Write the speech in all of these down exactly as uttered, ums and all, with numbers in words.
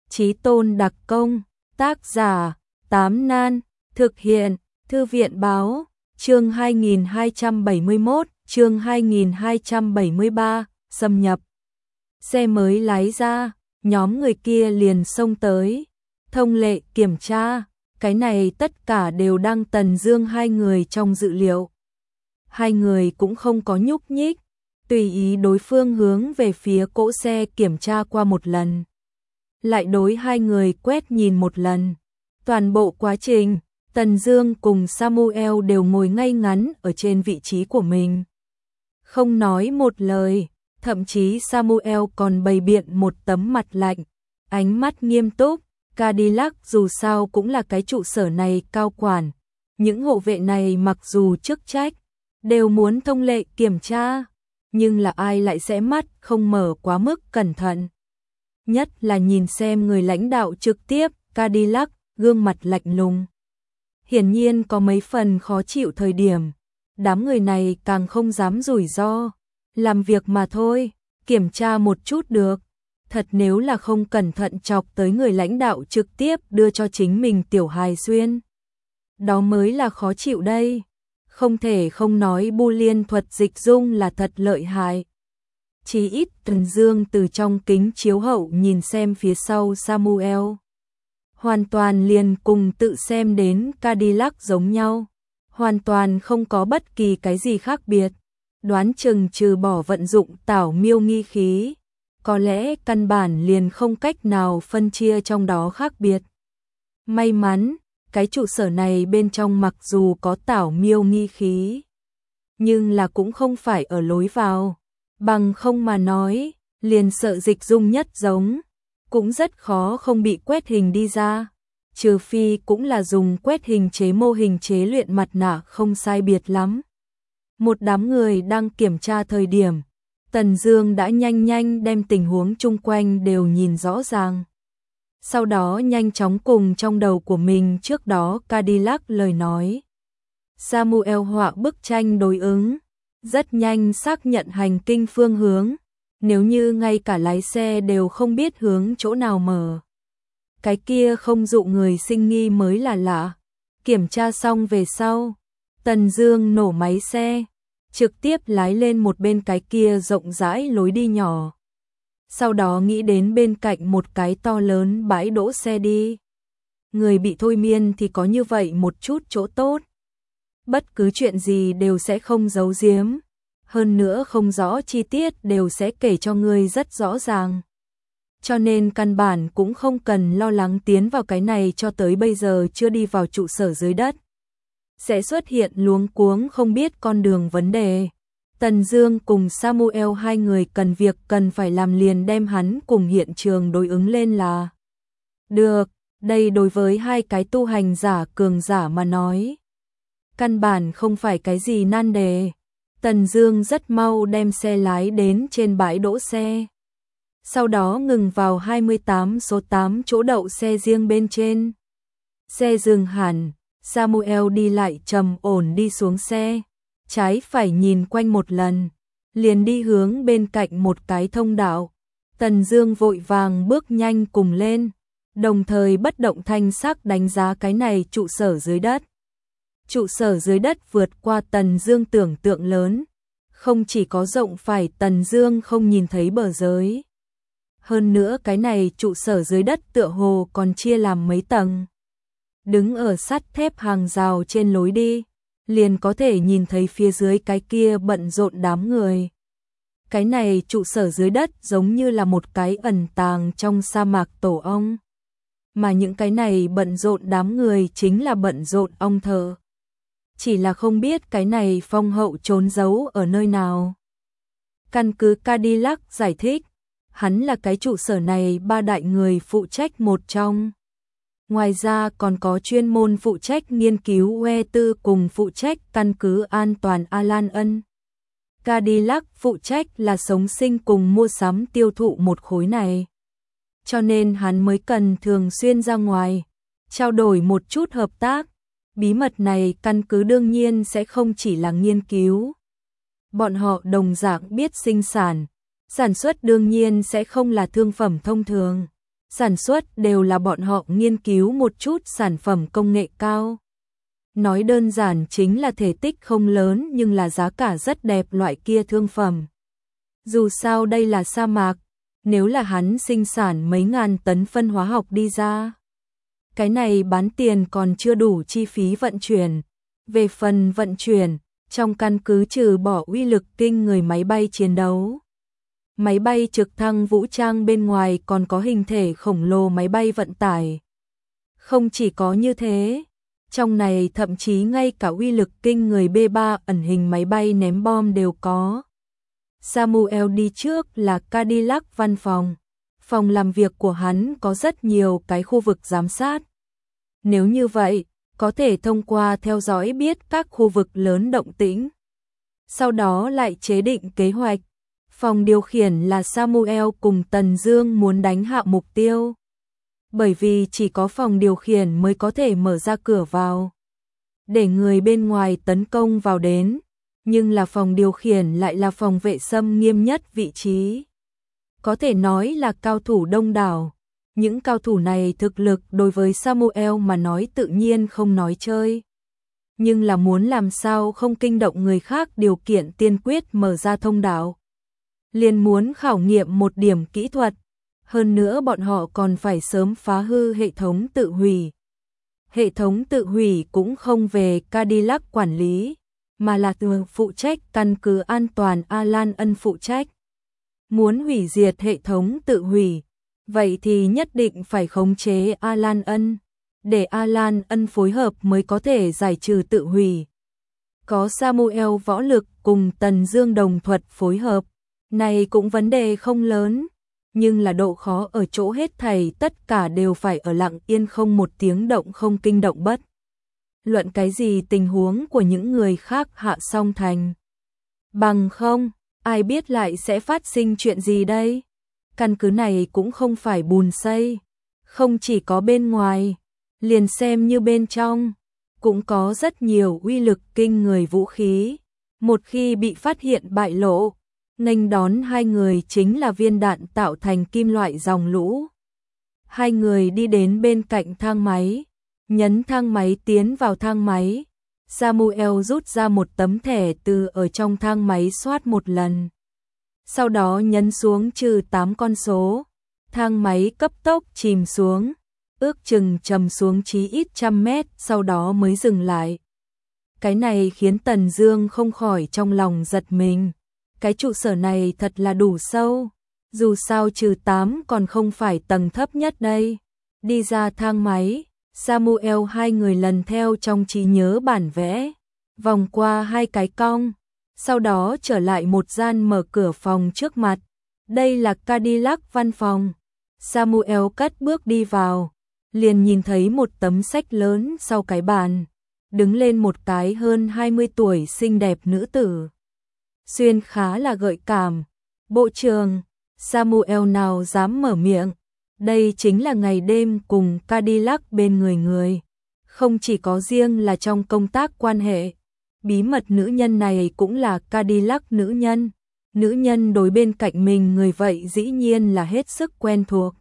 Chí Tôn đặc công, tác giả, Tám Nan, thực hiện, Thư viện báo, chương hai nghìn hai trăm bảy mươi mốt, chương hai nghìn hai trăm bảy mươi ba, xâm nhập. Xe mới lái ra, nhóm người kia liền xông tới, thông lệ kiểm tra, cái này tất cả đều đang Tần Dương hai người trong dự liệu. Hai người cũng không có nhúc nhích, tùy ý đối phương hướng về phía cỗ xe kiểm tra qua một lần. Lại đối hai người quét nhìn một lần. Toàn bộ quá trình, Tần Dương cùng Samuel đều ngồi ngay ngắn ở trên vị trí của mình. Không nói một lời, thậm chí Samuel còn bày biện một tấm mặt lạnh, ánh mắt nghiêm túc. Cadillac dù sao cũng là cái trụ sở này cao quản. Những hộ vệ này mặc dù chức trách, đều muốn thông lệ kiểm tra, nhưng là ai lại sẽ mắt không mở quá mức cẩn thận. Nhất là nhìn xem người lãnh đạo trực tiếp, Cadillac, gương mặt lạnh lùng. Hiển nhiên có mấy phần khó chịu thời điểm, đám người này càng không dám rủi ro, làm việc mà thôi, kiểm tra một chút được. Thật nếu là không cẩn thận chọc tới người lãnh đạo trực tiếp đưa cho chính mình tiểu hài xuyên. Đó mới là khó chịu đây. Không thể không nói Bu Liên thuật dịch dung là thật lợi hại. Chỉ ít Tần Dương từ trong kính chiếu hậu nhìn xem phía sau Samuel. Hoàn toàn liền cùng tự xem đến Cadillac giống nhau. Hoàn toàn không có bất kỳ cái gì khác biệt. Đoán chừng trừ bỏ vận dụng tảo miêu nghi khí, có lẽ căn bản liền không cách nào phân chia trong đó khác biệt. May mắn, cái trụ sở này bên trong mặc dù có tảo miêu nghi khí, nhưng là cũng không phải ở lối vào. Bằng không mà nói, liền sợ dịch dung nhất giống, cũng rất khó không bị quét hình đi ra. Trừ phi cũng là dùng quét hình chế mô hình chế luyện mặt nạ không sai biệt lắm. Một đám người đang kiểm tra thời điểm, Tần Dương đã nhanh nhanh đem tình huống chung quanh đều nhìn rõ ràng. Sau đó nhanh chóng cùng trong đầu của mình trước đó Cadillac lời nói. Samuel họa bức tranh đối ứng, rất nhanh xác nhận hành kinh phương hướng, nếu như ngay cả lái xe đều không biết hướng chỗ nào mở. Cái kia không dụ người sinh nghi mới là lạ. Kiểm tra xong về sau, Tần Dương nổ máy xe, trực tiếp lái lên một bên cái kia rộng rãi lối đi nhỏ. Sau đó nghĩ đến bên cạnh một cái to lớn bãi đỗ xe đi. Người bị thôi miên thì có như vậy một chút chỗ tốt. Bất cứ chuyện gì đều sẽ không giấu giếm. Hơn nữa không rõ chi tiết đều sẽ kể cho người rất rõ ràng. Cho nên căn bản cũng không cần lo lắng tiến vào cái này cho tới bây giờ chưa đi vào trụ sở dưới đất. Sẽ xuất hiện luống cuống không biết con đường vấn đề. Tần Dương cùng Samuel hai người cần việc cần phải làm liền đem hắn cùng hiện trường đối ứng lên là được. Đây đối với hai cái tu hành giả cường giả mà nói, căn bản không phải cái gì nan đề. Tần Dương rất mau đem xe lái đến trên bãi đỗ xe. Sau đó ngừng vào hai mươi tám số tám chỗ đậu xe riêng bên trên. Xe dừng hẳn, Samuel đi lại trầm ổn đi xuống xe, trái phải nhìn quanh một lần, liền đi hướng bên cạnh một cái thông đạo. Tần Dương vội vàng bước nhanh cùng lên, đồng thời bất động thanh sắc đánh giá cái này trụ sở dưới đất. Trụ sở dưới đất vượt qua Tần Dương tưởng tượng lớn, không chỉ có rộng phải Tần Dương không nhìn thấy bờ giới. Hơn nữa cái này trụ sở dưới đất tựa hồ còn chia làm mấy tầng. Đứng ở sắt thép hàng rào trên lối đi, liền có thể nhìn thấy phía dưới cái kia bận rộn đám người. Cái này trụ sở dưới đất giống như là một cái ẩn tàng trong sa mạc tổ ong. Mà những cái này bận rộn đám người chính là bận rộn ong thợ. Chỉ là không biết cái này phong hậu trốn giấu ở nơi nào. Căn cứ Cadillac giải thích, hắn là cái trụ sở này ba đại người phụ trách một trong. Ngoài ra còn có chuyên môn phụ trách nghiên cứu que tư cùng phụ trách căn cứ an toàn Alan Ân. Cadillac phụ trách là sống sinh cùng mua sắm tiêu thụ một khối này. Cho nên hắn mới cần thường xuyên ra ngoài, trao đổi một chút hợp tác. Bí mật này căn cứ đương nhiên sẽ không chỉ là nghiên cứu. Bọn họ đồng dạng biết sinh sản. Sản xuất đương nhiên sẽ không là thương phẩm thông thường. sản xuất đều là bọn họ nghiên cứu một chút sản phẩm công nghệ cao. Nói đơn giản chính là thể tích không lớn nhưng là giá cả rất đẹp loại kia thương phẩm. Dù sao đây là sa mạc, nếu là hắn sinh sản mấy ngàn tấn phân hóa học đi ra, cái này bán tiền còn chưa đủ chi phí vận chuyển. Về phần vận chuyển, trong căn cứ trừ bỏ uy lực kinh người máy bay chiến đấu, máy bay trực thăng vũ trang bên ngoài còn có hình thể khổng lồ máy bay vận tải. Không chỉ có như thế, trong này thậm chí ngay cả uy lực kinh người B ba ẩn hình máy bay ném bom đều có. Samuel đi trước là Cadillac văn phòng. Phòng làm việc của hắn có rất nhiều cái khu vực giám sát. Nếu như vậy, có thể thông qua theo dõi biết các khu vực lớn động tĩnh. Sau đó lại chế định kế hoạch. Phòng điều khiển là Samuel cùng Tần Dương muốn đánh hạ mục tiêu. Bởi vì chỉ có phòng điều khiển mới có thể mở ra cửa vào, để người bên ngoài tấn công vào đến. Nhưng là phòng điều khiển lại là phòng vệ xâm nghiêm nhất vị trí. Có thể nói là cao thủ đông đảo. Những cao thủ này thực lực đối với Samuel mà nói tự nhiên không nói chơi. Nhưng là muốn làm sao không kinh động người khác điều kiện tiên quyết mở ra thông đạo. Liền muốn khảo nghiệm một điểm kỹ thuật. Hơn nữa bọn họ còn phải sớm phá hư hệ thống tự hủy. Hệ thống tự hủy cũng không về Cadillac quản lý, mà là từ phụ trách căn cứ an toàn Alan Ân phụ trách. Muốn hủy diệt hệ thống tự hủy, vậy thì nhất định phải khống chế Alan Ân, để Alan Ân phối hợp mới có thể giải trừ tự hủy. Có Samuel võ lực cùng Tần Dương đồng thuật phối hợp, này cũng vấn đề không lớn, nhưng là độ khó ở chỗ hết thảy tất cả đều phải ở lặng yên không một tiếng động không kinh động bất luận cái gì tình huống của những người khác hạ xong thành. Bằng không, ai biết lại sẽ phát sinh chuyện gì đây? Căn cứ này cũng không phải bùn xây, không chỉ có bên ngoài, liền xem như bên trong, cũng có rất nhiều uy lực kinh người vũ khí. Một khi bị phát hiện bại lộ, nghênh đón hai người chính là viên đạn tạo thành kim loại dòng lũ. Hai người đi đến bên cạnh thang máy, nhấn thang máy tiến vào thang máy. Samuel rút ra một tấm thẻ từ ở trong thang máy soát một lần. Sau đó nhấn xuống trừ tám con số. Thang máy cấp tốc chìm xuống, ước chừng trầm xuống chí ít trăm mét, sau đó mới dừng lại. Cái này khiến Tần Dương không khỏi trong lòng giật mình. Cái trụ sở này thật là đủ sâu, dù sao trừ tám còn không phải tầng thấp nhất đây. Đi ra thang máy, Samuel hai người lần theo trong trí nhớ bản vẽ, vòng qua hai cái cong, sau đó trở lại một gian mở cửa phòng trước mặt. Đây là Cadillac văn phòng. Samuel cất bước đi vào, liền nhìn thấy một tấm sách lớn sau cái bàn, đứng lên một cái hơn hai mươi tuổi xinh đẹp nữ tử. Xuyên khá là gợi cảm. Bộ trưởng, Samuel nào dám mở miệng. Đây chính là ngày đêm cùng Cadillac bên người người. Không chỉ có riêng là trong công tác quan hệ, bí mật nữ nhân này cũng là Cadillac nữ nhân. Nữ nhân đối bên cạnh mình người vậy dĩ nhiên là hết sức quen thuộc.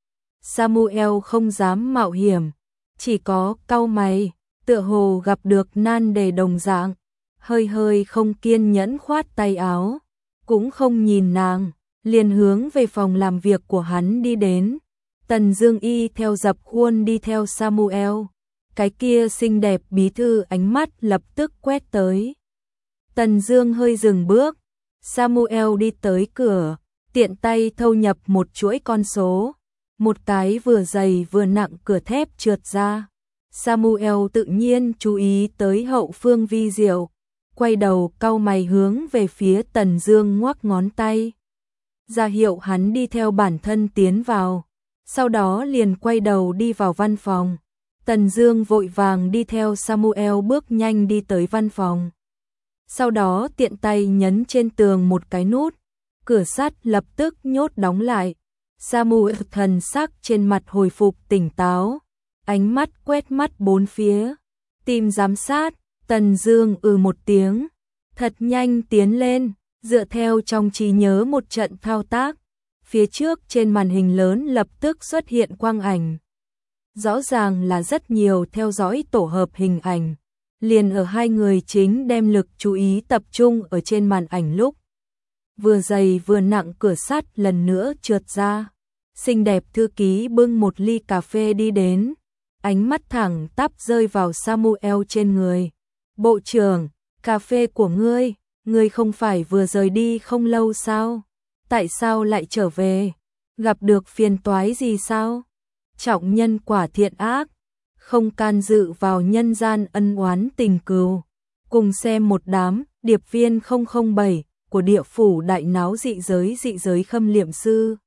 Samuel không dám mạo hiểm, chỉ có cau mày, tựa hồ gặp được nan đề đồng dạng, hơi hơi không kiên nhẫn khoát tay áo, cũng không nhìn nàng, liền hướng về phòng làm việc của hắn đi đến. Tần Dương y theo dập khuôn đi theo Samuel, cái kia xinh đẹp bí thư ánh mắt lập tức quét tới. Tần Dương hơi dừng bước, Samuel đi tới cửa, tiện tay thâu nhập một chuỗi con số, một cái vừa dày vừa nặng cửa thép trượt ra. Samuel tự nhiên chú ý tới hậu phương vi diệu, quay đầu cau mày hướng về phía Tần Dương ngoắc ngón tay, ra hiệu hắn đi theo bản thân tiến vào, sau đó liền quay đầu đi vào văn phòng. Tần Dương vội vàng đi theo Samuel bước nhanh đi tới văn phòng. Sau đó tiện tay nhấn trên tường một cái nút, cửa sắt lập tức nhốt đóng lại. Samuel thần sắc trên mặt hồi phục tỉnh táo, ánh mắt quét mắt bốn phía, tìm giám sát. Tần Dương ừ một tiếng, thật nhanh tiến lên, dựa theo trong trí nhớ một trận thao tác, Phía trước trên màn hình lớn lập tức xuất hiện quang ảnh. Rõ ràng là rất nhiều theo dõi tổ hợp hình ảnh. Liền ở hai người chính đem lực chú ý tập trung ở trên màn ảnh lúc. Vừa dày vừa nặng cửa sắt lần nữa trượt ra. Xinh đẹp thư ký bưng một ly cà phê đi đến. Ánh mắt thẳng tắp rơi vào Samuel trên người. Bộ trưởng, cà phê của ngươi, ngươi không phải vừa rời đi không lâu sao? Tại sao lại trở về? Gặp được phiền toái gì sao? Trọng nhân quả thiện ác, không can dự vào nhân gian ân oán tình cừu. Cùng xem một đám điệp viên không không bảy của địa phủ đại náo dị giới dị giới khâm liệm sư.